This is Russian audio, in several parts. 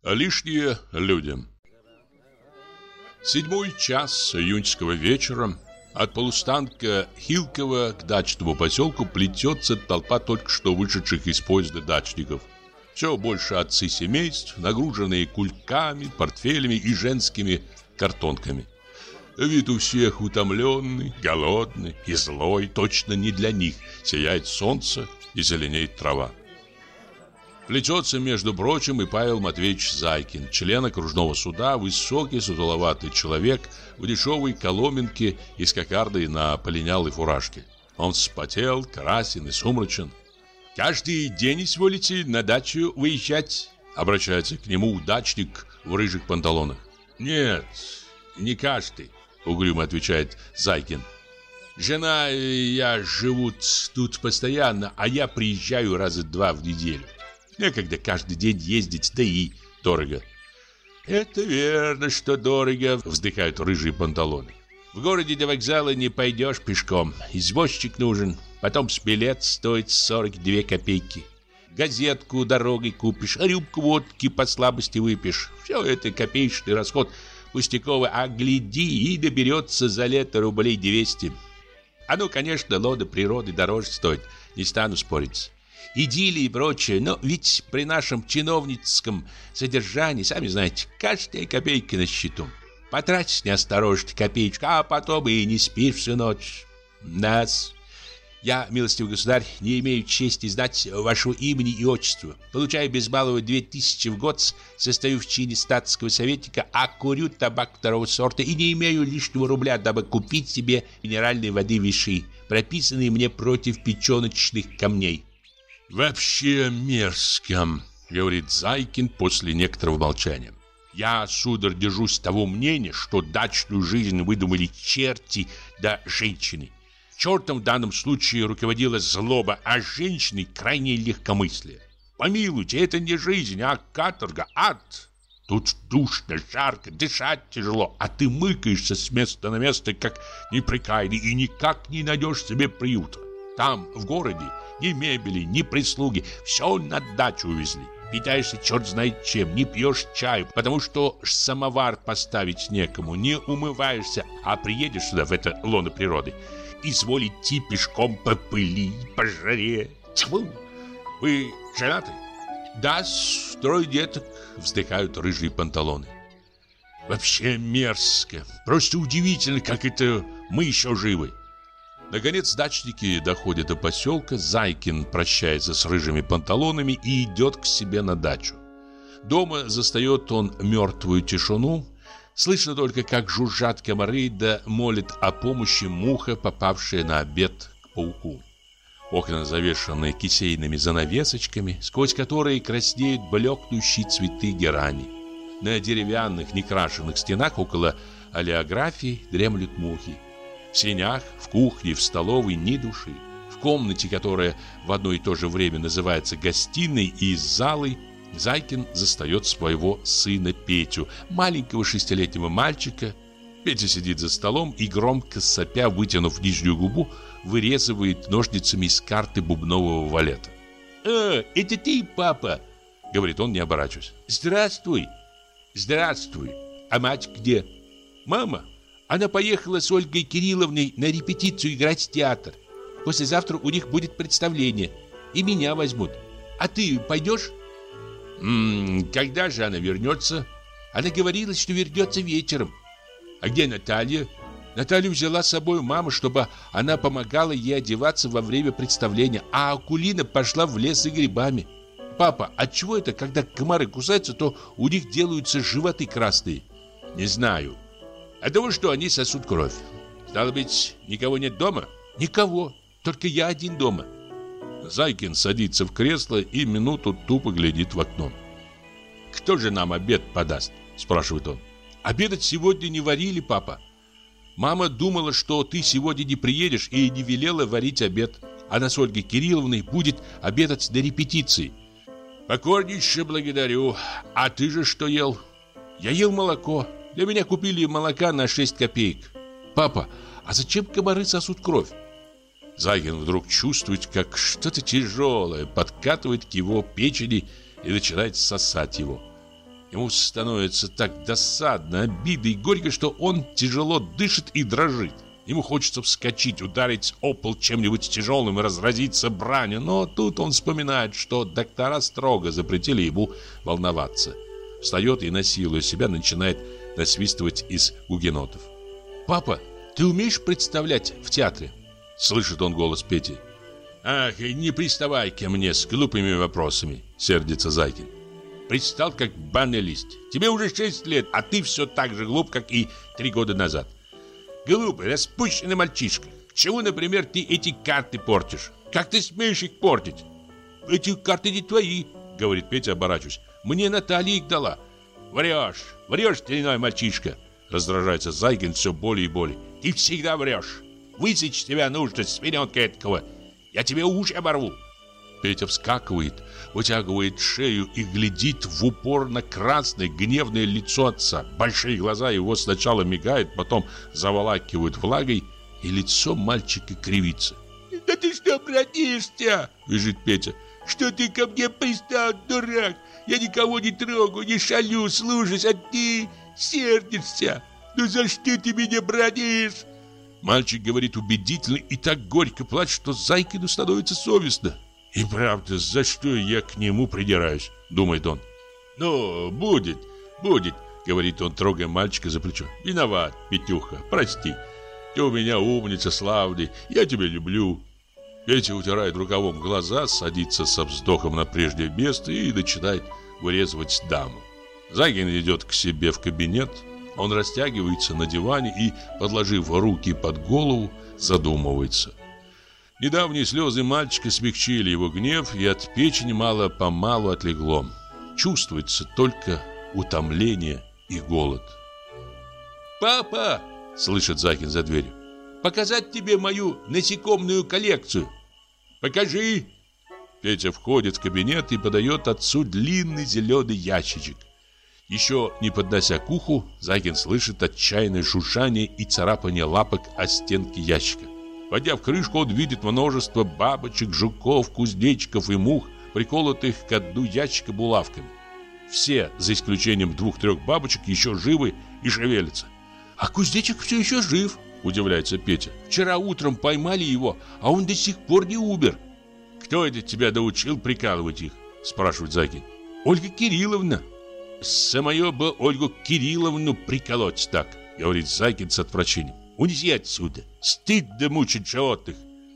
Лишние люди. 7-й час июньского вечера. От полустанка Хилково к дачному поселку плетется толпа только что вышедших из поезда дачников. Все больше отцы семейств, нагруженные кульками, портфелями и женскими картонками. Вид у всех утомленный, голодный и злой, точно не для них. Сияет солнце и зеленеет трава. Плетется, между прочим, и Павел Матвеевич Зайкин, член окружного суда, высокий, сутуловатый человек в дешевой коломенке и с кокардой на полинялой фуражке. Он вспотел, красен и сумрачен. «Каждый день изволите на дачу выезжать?» Обращается к нему дачник в рыжих панталонах. «Нет, не каждый», угрюмо отвечает Зайкин. «Жена и я живут тут постоянно, а я приезжаю раза 2 в неделю. Некогда каждый день ездить, да и дорого». «Это верно, что дорого», — вздыхают рыжие панталоны. «В городе до вокзала не пойдешь пешком. Извозчик нужен. Потом билет стоит 42 копейки. Газетку дорогой купишь, рюмку водки по слабости выпьешь. Все это копеечный расход пустяковый, а гляди, и доберется за лето рублей 200. Оно, конечно, лоно природы дороже стоит, не стану спорить. Идиллии и прочее, но ведь при нашем чиновническом содержании, сами знаете, каждая копейка на счету. Потратишь неосторожно копеечку, а потом и не спишь всю ночь. Нас. Я, милостивый государь, не имею чести знать вашего имени и отчества. Получаю без малого 2000 в год, состою в чине статского советника, а курю табак 2-го сорта и не имею лишнего рубля, дабы купить себе минеральной воды Виши, прописанные мне против печеночных камней. «Вообще мерзко», — говорит Зайкин после некоторого молчания. «Я, сударь, держусь того мнения, что дачную жизнь выдумали черти да женщины. Чертом в данном случае руководила злоба, а женщины крайне легкомыслие. Помилуйте, это не жизнь, а каторга, ад. Тут душно, жарко, дышать тяжело, а ты мыкаешься с места на место, как неприкаянный, и никак не найдешь себе приюта. Там, в городе, ни мебели, ни прислуги, все на дачу увезли. Питаешься черт знает чем, не пьешь чаю, потому что самовар поставить некому, не умываешься, а приедешь сюда, в это лоно природы, изволь идти пешком по пыли, по жаре. Тьфу! Вы женаты? Да, 3 деток, вздыхают рыжие панталоны. Вообще мерзко. Просто удивительно, как это мы еще живы. Наконец дачники доходят до поселка. Зайкин прощается с рыжими панталонами и идет к себе на дачу. Дома застает он мертвую тишину. Слышно только, как жужжат комары, да молит о помощи муха, попавшая на обед к пауку. Окна завешаны кисейными занавесочками, сквозь которые краснеют блекнущие цветы герани. На деревянных некрашенных стенах около олеографии дремлют мухи. В сенях, в кухне, в столовой ни души. В комнате, которая в одно и то же время называется гостиной и залой, Зайкин застает своего сына Петю, маленького 6-летнего мальчика. Петя сидит за столом и, громко сопя, вытянув нижнюю губу, вырезывает ножницами из карты бубнового валета. Это ты, папа?» — говорит он, не оборачиваясь. «Здравствуй!» «Здравствуй! А мать где?» «Мама? Она поехала с Ольгой Кирилловной на репетицию играть в театр. Послезавтра у них будет представление, и меня возьмут. А ты пойдешь?» «Когда же она вернется?» «Она говорила, что вернется вечером». «А где Наталья?» «Наталью взяла с собой мама, чтобы она помогала ей одеваться во время представления, а Акулина пошла в лес за грибами. Папа, отчего это, когда комары кусаются, то у них делаются животы красные?» «Не знаю. От того, что они сосут кровь. Стало быть, никого нет дома?» «Никого, только я один дома». Зайкин садится в кресло и минуту тупо глядит в окно. «Кто же нам обед подаст?» – спрашивает он. «Обедать сегодня не варили, папа. Мама думала, что ты сегодня не приедешь, и не велела варить обед. Она с Ольгой Кирилловной будет обедать на репетиции». «Покорнейше благодарю. А ты же что ел?» «Я ел молоко. Для меня купили молока на 6 копеек». «Папа, а зачем комары сосут кровь?» Зайкин вдруг чувствует, как что-то тяжелое подкатывает к его печени и начинает сосать его. Ему становится так досадно, обидно и горько, что он тяжело дышит и дрожит. Ему хочется вскочить, ударить о пол чем-нибудь тяжелым и разразиться бранью, но тут он вспоминает, что доктора строго запретили ему волноваться. Встает и, насилуя себя, начинает насвистывать из гугенотов. «Папа, ты умеешь представлять в театре?» Слышит он голос Пети. «Ах, не приставай ко мне с глупыми вопросами», — сердится Зайкин. «Предстал как банный лист. Тебе уже 6 лет, а ты все так же глуп, как и 3 года назад. Глупый, распущенный мальчишка. К чему, например, ты эти карты портишь? Как ты смеешь их портить?» «Эти карты не твои», — говорит Петя, оборачиваясь. «Мне Наталья их дала». Врешь, дрянной мальчишка», — раздражается Зайкин все более и более. «Ты всегда врешь. Высечь тебя нужно, свиненка этакого. Я тебе уши оборву». Петя вскакивает, вытягивает шею и глядит в упор на красное гневное лицо отца. Большие глаза его сначала мигают, потом заволакивают влагой, и лицо мальчика кривится. «Да ты что, братишься?» — визжит Петя. «Что ты ко мне пристал, дурак? Я никого не трогаю, не шалю, слушаюсь, а ты сердишься. Ну за что ты меня бранишь?» Мальчик говорит убедительно и так горько плачет, что Зайкину становится совестно. «И правда, за что я к нему придираюсь?» — думает он. «Ну, будет», — говорит он, трогая мальчика за плечо. «Виноват, Петюха, прости. Ты у меня умница славный, я тебя люблю». Петя утирает рукавом глаза, садится со вздохом на прежнее место и начинает вырезывать даму. Зайкин идет к себе в кабинет. Он растягивается на диване и, подложив руки под голову, задумывается. Недавние слезы мальчика смягчили его гнев, и от печени мало-помалу отлегло. Чувствуется только утомление и голод. «Папа!» — слышит Зайкин за дверью. «Показать тебе мою насекомную коллекцию?» «Покажи!» Петя входит в кабинет и подает отцу длинный зеленый ящичек. Еще не поднося к уху, Зайкин слышит отчаянное шуршание и царапание лапок о стенки ящика. Подняв крышку, он видит множество бабочек, жуков, кузнечиков и мух, приколотых к дну ящика булавками. Все, за исключением 2-3 бабочек, еще живы и шевелятся. «А кузнечик все еще жив», — удивляется Петя. «Вчера утром поймали его, а он до сих пор не умер». «Кто это тебя научил прикалывать их?» — спрашивает Зайкин. «Ольга Кирилловна». «Самое бы Ольгу Кирилловну приколоть так», — говорит Зайкин с отвращением. «Унеси отсюда. Стыдно мучить животных».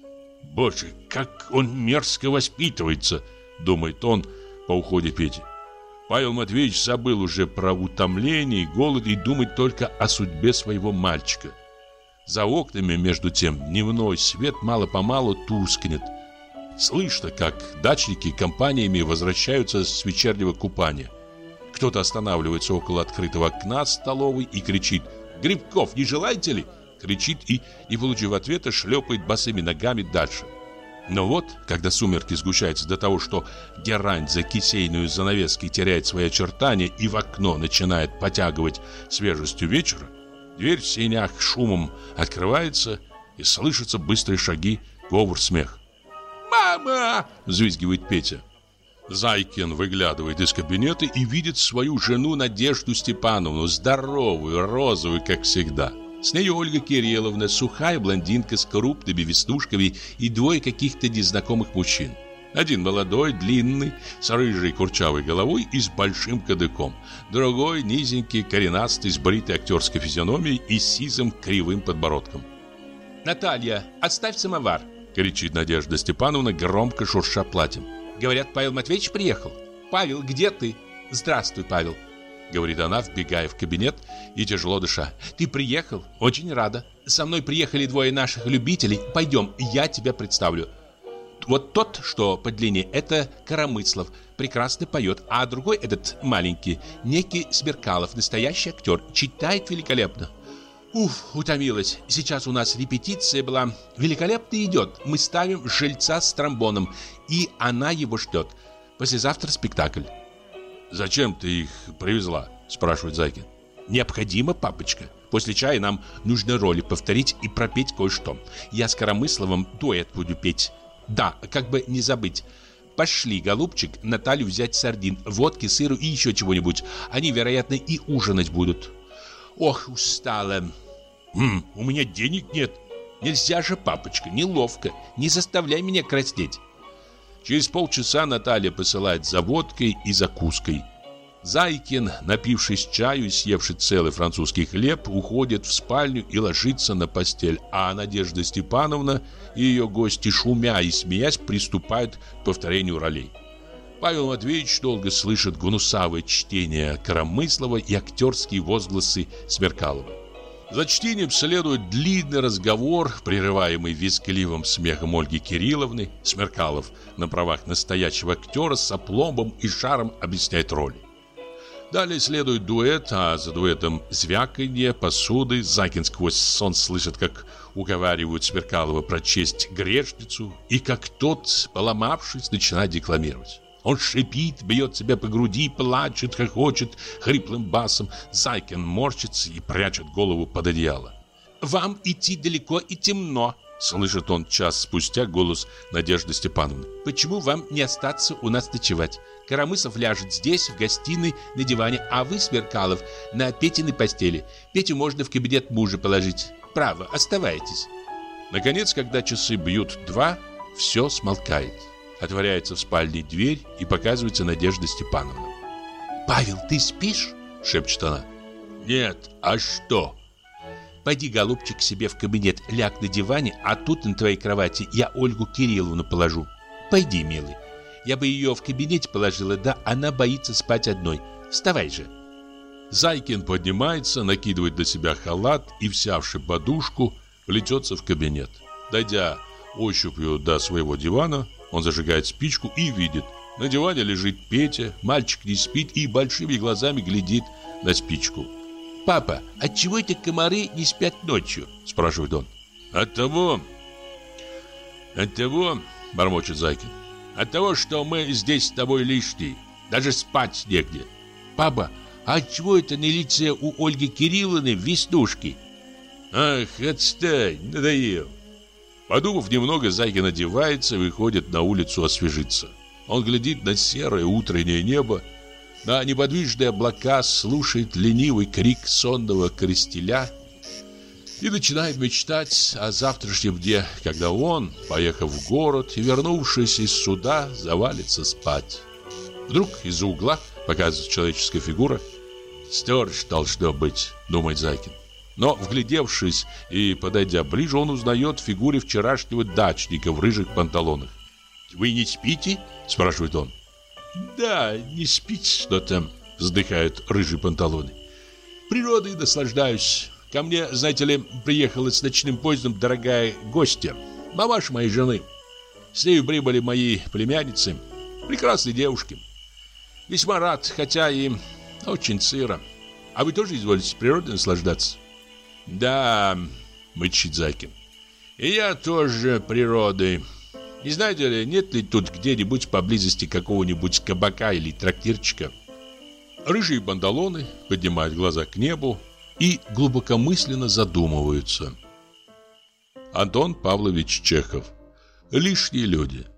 «Боже, как он мерзко воспитывается», — думает он по уходе Пети. Павел Матвеевич забыл уже про утомление и голод и думает только о судьбе своего мальчика. За окнами, между тем, дневной свет мало-помалу тускнет. Слышно, как дачники компаниями возвращаются с вечернего купания. Кто-то останавливается около открытого окна столовой и кричит: «Грибков не желаете ли?» Кричит и, не получив ответа, шлепает босыми ногами дальше. Но вот, когда сумерки сгущаются до того, что герань за кисейную занавеской теряет свои очертания и в окно начинает потягивать свежестью вечера, дверь в сенях шумом открывается и слышатся быстрые шаги, говор, смех. «Мама!» — взвизгивает Петя. Зайкин выглядывает из кабинета и видит свою жену Надежду Степановну, здоровую, розовую, как всегда. С нею Ольга Кирилловна, сухая блондинка с крупными веснушками и 2 каких-то незнакомых мужчин. Один молодой, длинный, с рыжей курчавой головой и с большим кадыком. Другой низенький, коренастый, с бритой актерской физиономией и сизым кривым подбородком. «Наталья, отставь самовар!» — кричит Надежда Степановна, громко шурша платьем. «Говорят, Павел Матвеевич приехал. Павел, где ты?» «Здравствуй, Павел», — говорит она, вбегая в кабинет и тяжело дыша. «Ты приехал? Очень рада. Со мной приехали 2 наших любителей. Пойдем, я тебя представлю. Вот тот, что по длине, это Коромыслов, прекрасно поет. А другой, этот маленький, некий Смеркалов, настоящий актер, читает великолепно». «Уф, утомилась. Сейчас у нас репетиция была. Великолепно идет. Мы ставим жильца с тромбоном, и она его ждет. Послезавтра спектакль». «Зачем ты их привезла?» — спрашивает Зайкин. «Необходимо, папочка. После чая нам нужно роли повторить и пропеть кое-что. Я с Коромысловым дуэт буду петь. Да, как бы не забыть. Пошли, голубчик, Наталью взять сардин, водки, сыру и еще чего-нибудь. Они, вероятно, и ужинать будут. Ох, устала. У меня денег нет. Нельзя же, папочка, неловко. Не заставляй меня краснеть. Через полчаса Наталья посылает за водкой и закуской. Зайкин, напившись чаю и съевший целый французский хлеб, уходит в спальню и ложится на постель, а Надежда Степановна и ее гости, шумя и смеясь, приступают к повторению ролей. Павел Матвеевич долго слышит гнусавое чтение Коромыслова и актерские возгласы Смеркалова. За чтением следует длинный разговор, прерываемый визгливым смехом Ольги Кирилловны. Смеркалов на правах настоящего актера с опломбом и шаром объясняет роли. Далее следует дуэт, а за дуэтом звяканье посуды. Зайкин сквозь сон слышит, как уговаривают Смеркалова прочесть грешницу, и как тот, поломавшись, начинает декламировать. Он шипит, бьет себя по груди, плачет, хохочет хриплым басом. Зайкин морщится и прячет голову под одеяло. «Вам идти далеко и темно», — слышит он час спустя голос Надежды Степановны. «Почему вам не остаться у нас ночевать? Коромыслов ляжет здесь, в гостиной, на диване, а вы, Смеркалов, на Петиной постели. Петю можно в кабинет мужа положить. Право, оставайтесь». Наконец, когда часы бьют 2, все смолкает. Отворяется в спальне дверь, и показывается Надежда Степановна. «Павел, ты спишь?» — шепчет она. «Нет, а что?» «Пойди, голубчик, к себе в кабинет, ляг на диване, а тут на твоей кровати я Ольгу Кирилловну положу. Пойди, милый. Я бы ее в кабинете положила, да она боится спать одной. Вставай же». Зайкин поднимается, накидывает на себя халат и, взявши подушку, плетется в кабинет. Дойдя ощупью до своего дивана, он зажигает спичку и видит. На диване лежит Петя, мальчик не спит и большими глазами глядит на спичку. «Папа, отчего эти комары не спят ночью?» – спрашивает он. От того, бормочет Зайкин, от того, что мы здесь с тобой лишние, даже спать негде». «Папа, а отчего это на лице у Ольги Кирилловны веснушки?» «Ах, отстань, надоел». Подумав немного, Зайкин одевается и выходит на улицу освежиться. Он глядит на серое утреннее небо, на неподвижные облака, слушает ленивый крик сонного крестеля и начинает мечтать о завтрашнем дне, когда он, поехав в город и вернувшись из суда, завалится спать. Вдруг из-за угла показывается человеческая фигура. «Сторож должно быть», — думает Зайкин. Но, вглядевшись и подойдя ближе, он узнает в фигуре вчерашнего дачника в рыжих панталонах. «Вы не спите?» – спрашивает он. «Да, не спит что-то», – вздыхают рыжие панталоны. «Природой наслаждаюсь. Ко мне, знаете ли, приехала с ночным поездом дорогая гостья, мамаша моей жены. С нею прибыли мои племянницы, прекрасные девушки. Весьма рад, хотя и очень сыро. А вы тоже изволите природой наслаждаться?» «Да», — мычит Зайкин, — «и я тоже природой. Не знаете ли, нет ли тут где-нибудь поблизости какого-нибудь кабака или трактирчика?» Рыжие панталоны поднимают глаза к небу и глубокомысленно задумываются. Антон Павлович Чехов. «Лишние люди».